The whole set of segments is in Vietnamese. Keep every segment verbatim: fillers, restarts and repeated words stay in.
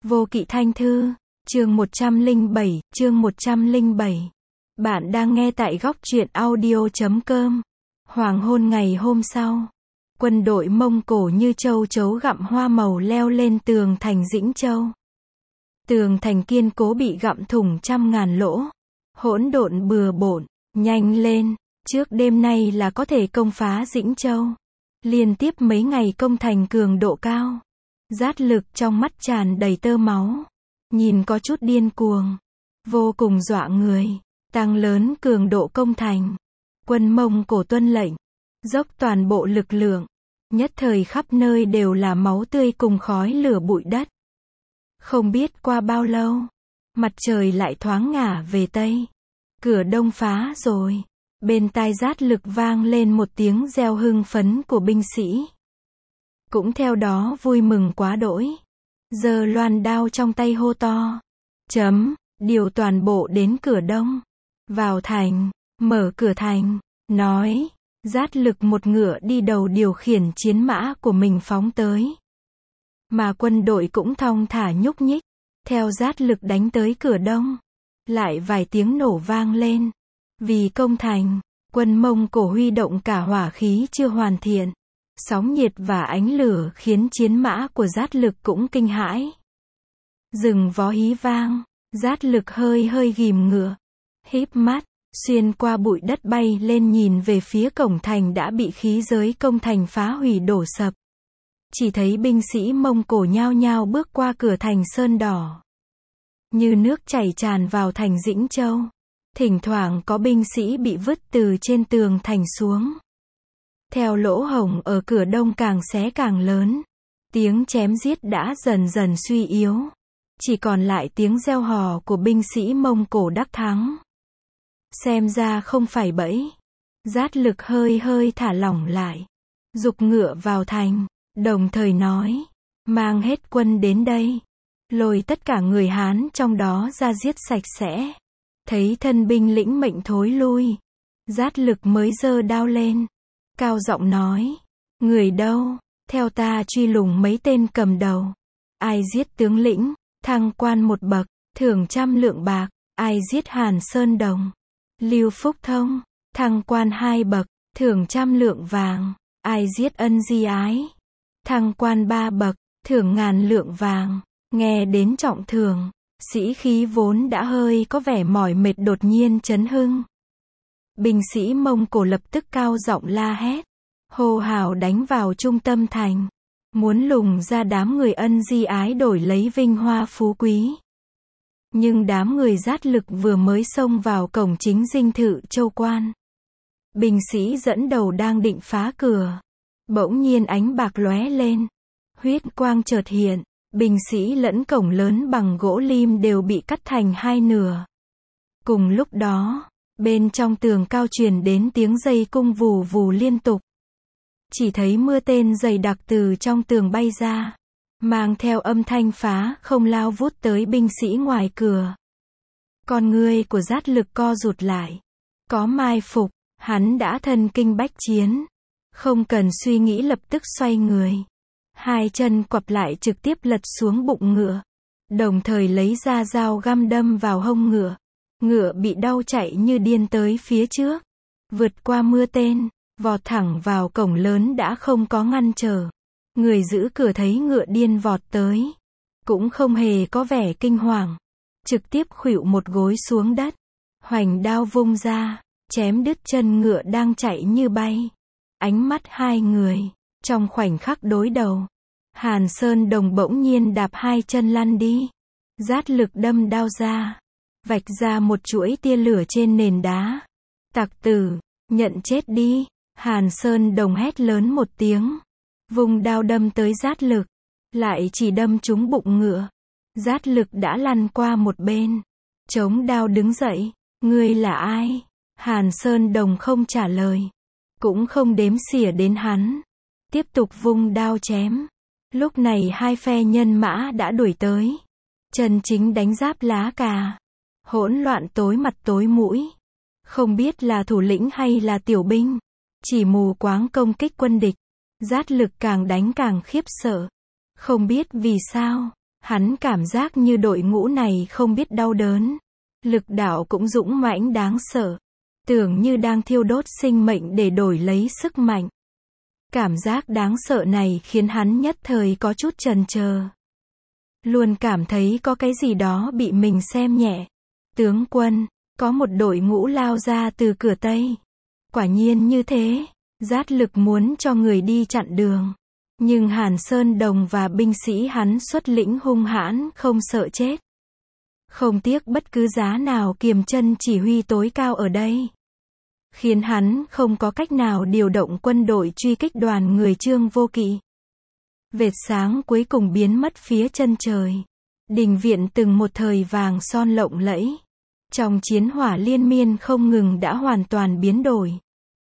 Vô Kỵ Thanh Thư, chương một trăm lẻ bảy, chương một trăm lẻ bảy. Bạn đang nghe tại góc truyện audio chấm com. Hoàng hôn ngày hôm sau, quân đội Mông Cổ như châu chấu gặm hoa màu leo lên tường thành Dĩnh Châu. Tường thành kiên cố bị gặm thủng trăm ngàn lỗ, hỗn độn bừa bộn, nhanh lên, trước đêm nay là có thể công phá Dĩnh Châu. Liên tiếp mấy ngày công thành cường độ cao. Dát Lực trong mắt tràn đầy tơ máu, nhìn có chút điên cuồng, vô cùng dọa người. Tăng lớn cường độ công thành, quân Mông Cổ tuân lệnh, dốc toàn bộ lực lượng, nhất thời khắp nơi đều là máu tươi cùng khói lửa bụi đất. Không biết qua bao lâu, mặt trời lại thoáng ngả về tây, cửa đông phá rồi. Bên tai Dát Lực vang lên một tiếng reo hưng phấn của binh sĩ, cũng theo đó vui mừng quá đỗi, giơ loan đao trong tay hô to, chấm, điều toàn bộ đến cửa đông, vào thành, mở cửa thành, nói. Dát Lực một ngựa đi đầu điều khiển chiến mã của mình phóng tới, mà quân đội cũng thong thả nhúc nhích, theo Dát Lực đánh tới cửa đông. Lại vài tiếng nổ vang lên, vì công thành, quân Mông Cổ huy động cả hỏa khí chưa hoàn thiện, sóng nhiệt và ánh lửa khiến chiến mã của Dát Lực cũng kinh hãi. Rừng vó hí vang, Dát Lực hơi hơi ghìm ngựa, híp mắt, xuyên qua bụi đất bay lên nhìn về phía cổng thành đã bị khí giới công thành phá hủy đổ sập. Chỉ thấy binh sĩ Mông Cổ nhao nhao bước qua cửa thành sơn đỏ, như nước chảy tràn vào thành Dĩnh Châu. Thỉnh thoảng có binh sĩ bị vứt từ trên tường thành xuống. Theo lỗ hổng ở cửa đông càng xé càng lớn, tiếng chém giết đã dần dần suy yếu, chỉ còn lại tiếng reo hò của binh sĩ Mông Cổ đắc thắng. Xem ra không phải bẫy. Dát Lực hơi hơi thả lỏng lại, giục ngựa vào thành, đồng thời nói, mang hết quân đến đây, lôi tất cả người Hán trong đó ra giết sạch sẽ. Thấy thân binh lĩnh mệnh thối lui, Dát Lực mới giơ đao lên, cao giọng nói, người đâu, theo ta truy lùng mấy tên cầm đầu. Ai giết tướng lĩnh, thăng quan một bậc, thưởng trăm lượng bạc. Ai giết Hàn Sơn Đồng, Lưu Phúc Thông, thăng quan hai bậc, thưởng trăm lượng vàng. Ai giết Ân Di Ái, thăng quan ba bậc, thưởng ngàn lượng vàng. Nghe đến trọng thưởng, sĩ khí vốn đã hơi có vẻ mỏi mệt đột nhiên chấn hưng. Binh sĩ Mông Cổ lập tức cao giọng la hét, hô hào đánh vào trung tâm thành, muốn lùng ra đám người Ân Di Ái đổi lấy vinh hoa phú quý. Nhưng đám người Dát Lực vừa mới xông vào cổng chính dinh thự Châu Quan. Binh sĩ dẫn đầu đang định phá cửa, bỗng nhiên ánh bạc lóe lên, huyết quang chợt hiện. Binh sĩ lẫn cổng lớn bằng gỗ lim đều bị cắt thành hai nửa. Cùng lúc đó, bên trong tường cao truyền đến tiếng dây cung vù vù liên tục. Chỉ thấy mưa tên dày đặc từ trong tường bay ra, mang theo âm thanh phá không lao vút tới binh sĩ ngoài cửa. Con ngươi của Dát Lực co rụt lại. Có mai phục, hắn đã thân kinh bách chiến. Không cần suy nghĩ lập tức xoay người. Hai chân quặp lại trực tiếp lật xuống bụng ngựa, đồng thời lấy ra dao găm đâm vào hông ngựa. Ngựa bị đau chạy như điên tới phía trước, vượt qua mưa tên, vọt thẳng vào cổng lớn đã không có ngăn trở. Người giữ cửa thấy ngựa điên vọt tới, cũng không hề có vẻ kinh hoàng, trực tiếp khuỵu một gối xuống đất, hoành đao vung ra, chém đứt chân ngựa đang chạy như bay. Ánh mắt hai người trong khoảnh khắc đối đầu, Hàn Sơn Đồng bỗng nhiên đạp hai chân lăn đi. Dát Lực đâm đao ra, vạch ra một chuỗi tia lửa trên nền đá. Tặc tử, nhận chết đi. Hàn Sơn Đồng hét lớn một tiếng, vùng đao đâm tới Dát Lực, lại chỉ đâm trúng bụng ngựa. Dát Lực đã lăn qua một bên, chống đao đứng dậy. Ngươi là ai? Hàn Sơn Đồng không trả lời, cũng không đếm xỉa đến hắn, tiếp tục vung đao chém. Lúc này hai phe nhân mã đã đuổi tới, chân chính đánh giáp lá cà, hỗn loạn tối mặt tối mũi, không biết là thủ lĩnh hay là tiểu binh, chỉ mù quáng công kích quân địch. Dát Lực càng đánh càng khiếp sợ, không biết vì sao, Hắn cảm giác như đội ngũ này không biết đau đớn. Lực đạo cũng dũng mãnh đáng sợ. Tưởng như đang thiêu đốt sinh mệnh để đổi lấy sức mạnh. Cảm giác đáng sợ này khiến hắn nhất thời có chút chần chờ. Luôn cảm thấy có cái gì đó bị mình xem nhẹ. Tướng quân, có một đội ngũ lao ra từ cửa Tây. Quả nhiên như thế, Dát Lực muốn cho người đi chặn đường. Nhưng Hàn Sơn Đồng và binh sĩ hắn xuất lĩnh hung hãn không sợ chết. Không tiếc bất cứ giá nào kiềm chân chỉ huy tối cao ở đây. Khiến hắn không có cách nào điều động quân đội truy kích đoàn người Trương Vô Kỵ. Vệt sáng cuối cùng biến mất phía chân trời. Đình viện từng một thời vàng son lộng lẫy. Trong chiến hỏa liên miên không ngừng đã hoàn toàn biến đổi.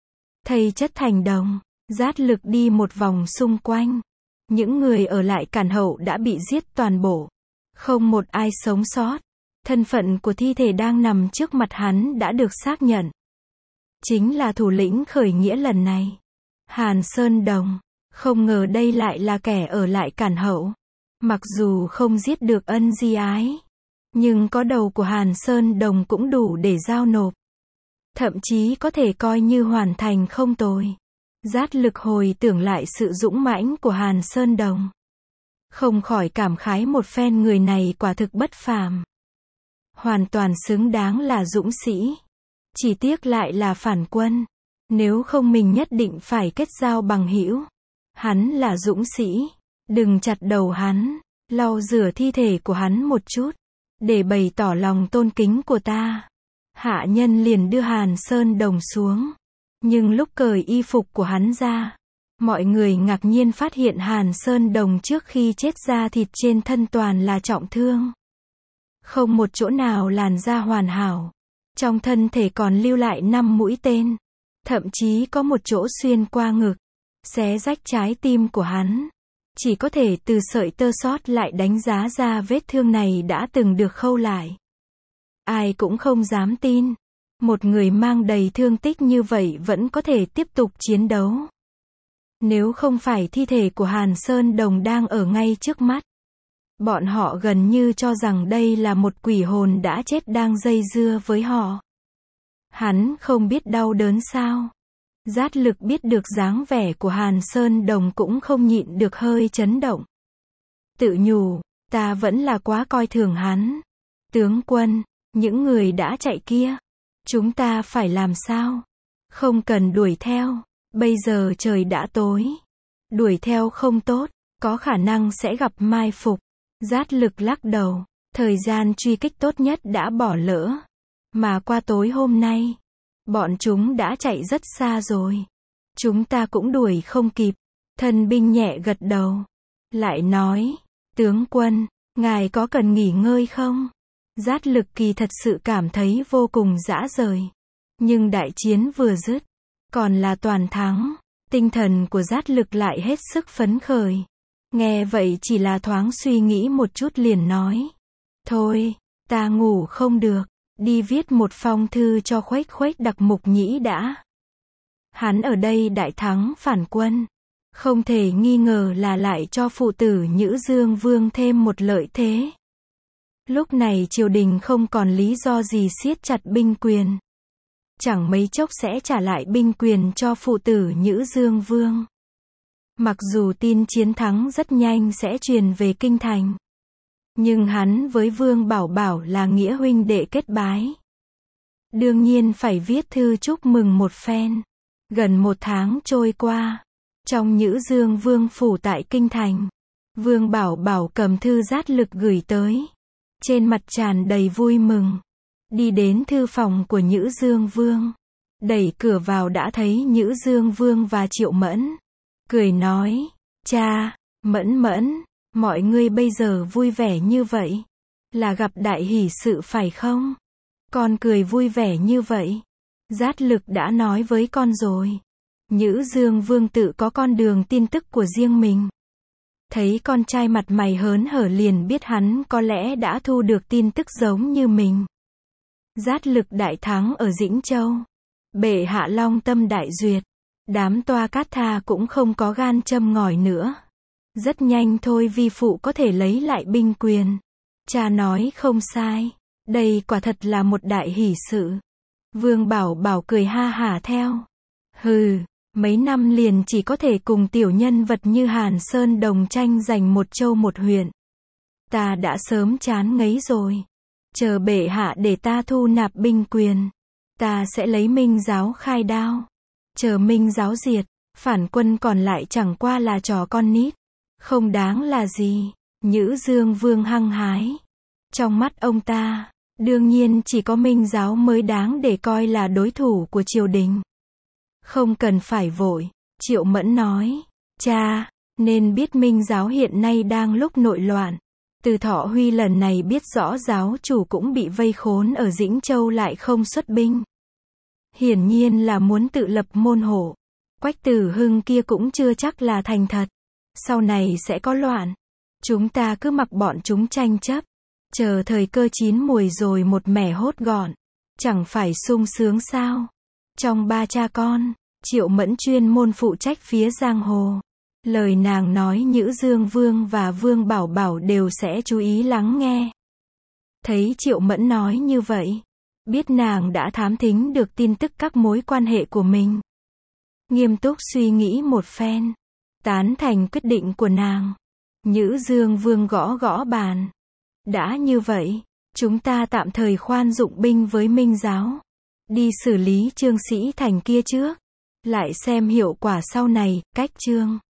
Thây chất thành đồng, Dát Lực đi một vòng xung quanh. Những người ở lại Càn Hậu đã bị giết toàn bộ. Không một ai sống sót. Thân phận của thi thể đang nằm trước mặt hắn đã được xác nhận. Chính là thủ lĩnh khởi nghĩa lần này. Hàn Sơn Đồng. Không ngờ đây lại là kẻ ở lại Càn Hậu. Mặc dù không giết được Ân Di Ái. Nhưng có đầu của Hàn Sơn Đồng cũng đủ để giao nộp. Thậm chí có thể coi như hoàn thành không tồi. Dát Lực hồi tưởng lại sự dũng mãnh của Hàn Sơn Đồng. Không khỏi cảm khái một phen người này quả thực bất phàm. Hoàn toàn xứng đáng là dũng sĩ. Chỉ tiếc lại là phản quân. Nếu không mình nhất định phải kết giao bằng hữu. Hắn là dũng sĩ. Đừng chặt đầu hắn. Lau rửa thi thể của hắn một chút. Để bày tỏ lòng tôn kính của ta. Hạ nhân liền đưa Hàn Sơn Đồng xuống. Nhưng lúc cởi y phục của hắn ra, mọi người ngạc nhiên phát hiện Hàn Sơn Đồng trước khi chết da thịt trên thân toàn là trọng thương. Không một chỗ nào làn da hoàn hảo. Trong thân thể còn lưu lại năm mũi tên. Thậm chí có một chỗ xuyên qua ngực, xé rách trái tim của hắn. Chỉ có thể từ sợi tơ sót lại đánh giá ra vết thương này đã từng được khâu lại. Ai cũng không dám tin. Một người mang đầy thương tích như vậy vẫn có thể tiếp tục chiến đấu. Nếu không phải thi thể của Hàn Sơn Đồng đang ở ngay trước mắt. Bọn họ gần như cho rằng đây là một quỷ hồn đã chết đang dây dưa với họ. Hắn không biết đau đớn sao? Dát Lực biết được dáng vẻ của Hàn Sơn Đồng cũng không nhịn được hơi chấn động. Tự nhủ, ta vẫn là quá coi thường hắn. Tướng quân, những người đã chạy kia, chúng ta phải làm sao? Không cần đuổi theo, bây giờ trời đã tối. Đuổi theo không tốt, có khả năng sẽ gặp mai phục. Dát Lực lắc đầu, thời gian truy kích tốt nhất đã bỏ lỡ. Mà qua tối hôm nay, bọn chúng đã chạy rất xa rồi. Chúng ta cũng đuổi không kịp. Thân binh nhẹ gật đầu. Lại nói, tướng quân, ngài có cần nghỉ ngơi không? Dát Lực kỳ thật sự cảm thấy vô cùng dã rời. Nhưng đại chiến vừa dứt, còn là toàn thắng. Tinh thần của Dát Lực lại hết sức phấn khởi. Nghe vậy chỉ là thoáng suy nghĩ một chút liền nói. Thôi, ta ngủ không được. Đi viết một phong thư cho Khuếch Khuếch Đặc Mục Nhĩ đã. Hắn ở đây đại thắng phản quân. Không thể nghi ngờ là lại cho phụ tử Nhữ Dương Vương thêm một lợi thế. Lúc này triều đình không còn lý do gì siết chặt binh quyền. Chẳng mấy chốc sẽ trả lại binh quyền cho phụ tử Nhữ Dương Vương. Mặc dù tin chiến thắng rất nhanh sẽ truyền về kinh thành. Nhưng hắn với Vương Bảo Bảo là nghĩa huynh đệ kết bái. Đương nhiên phải viết thư chúc mừng một phen. Gần một tháng trôi qua. Trong Nhữ Dương Vương phủ tại kinh thành. Vương Bảo Bảo cầm thư Dát Lực gửi tới. Trên mặt tràn đầy vui mừng. Đi đến thư phòng của Nhữ Dương Vương. Đẩy cửa vào đã thấy Nhữ Dương Vương và Triệu Mẫn. Cười nói, cha, Mẫn Mẫn, mọi người bây giờ vui vẻ như vậy. Là gặp đại hỷ sự phải không? Con cười vui vẻ như vậy. Dát Lực đã nói với con rồi. Nhữ Dương Vương tự có con đường tin tức của riêng mình. Thấy con trai mặt mày hớn hở liền biết hắn có lẽ đã thu được tin tức giống như mình. Dát Lực đại thắng ở Dĩnh Châu. Bệ hạ long tâm đại duyệt. Đám Toa Cát Tha cũng không có gan châm ngòi nữa. Rất nhanh thôi vi phụ có thể lấy lại binh quyền. Cha nói không sai. Đây quả thật là một đại hỷ sự. Vương Bảo Bảo cười ha hả theo. Hừ, mấy năm liền chỉ có thể cùng tiểu nhân vật như Hàn Sơn đồng tranh giành một châu một huyện. Ta đã sớm chán ngấy rồi. Chờ bệ hạ để ta thu nạp binh quyền. Ta sẽ lấy Minh giáo khai đao. Chờ Minh giáo diệt, phản quân còn lại chẳng qua là trò con nít. Không đáng là gì. Nhữ Dương Vương hăng hái. Trong mắt ông ta, đương nhiên chỉ có Minh giáo mới đáng để coi là đối thủ của triều đình. Không cần phải vội, Triệu Mẫn nói. Cha, nên biết Minh giáo hiện nay đang lúc nội loạn. Từ Thọ Huy lần này biết rõ giáo chủ cũng bị vây khốn ở Dĩnh Châu lại không xuất binh. Hiển nhiên là muốn tự lập môn hộ. Quách Tử Hưng kia cũng chưa chắc là thành thật. Sau này sẽ có loạn. Chúng ta cứ mặc bọn chúng tranh chấp. Chờ thời cơ chín mùi rồi một mẻ hốt gọn. Chẳng phải sung sướng sao? Trong ba cha con, Triệu Mẫn chuyên môn phụ trách phía giang hồ. Lời nàng nói Nhữ Dương Vương và Vương Bảo Bảo đều sẽ chú ý lắng nghe. Thấy Triệu Mẫn nói như vậy, biết nàng đã thám thính được tin tức các mối quan hệ của mình. Nghiêm túc suy nghĩ một phen, tán thành quyết định của nàng. Nhữ Dương Vương gõ gõ bàn. Đã như vậy, chúng ta tạm thời khoan dụng binh với Minh giáo. Đi xử lý Trương Sĩ Thành kia trước. Lại xem hiệu quả sau này, cách Trương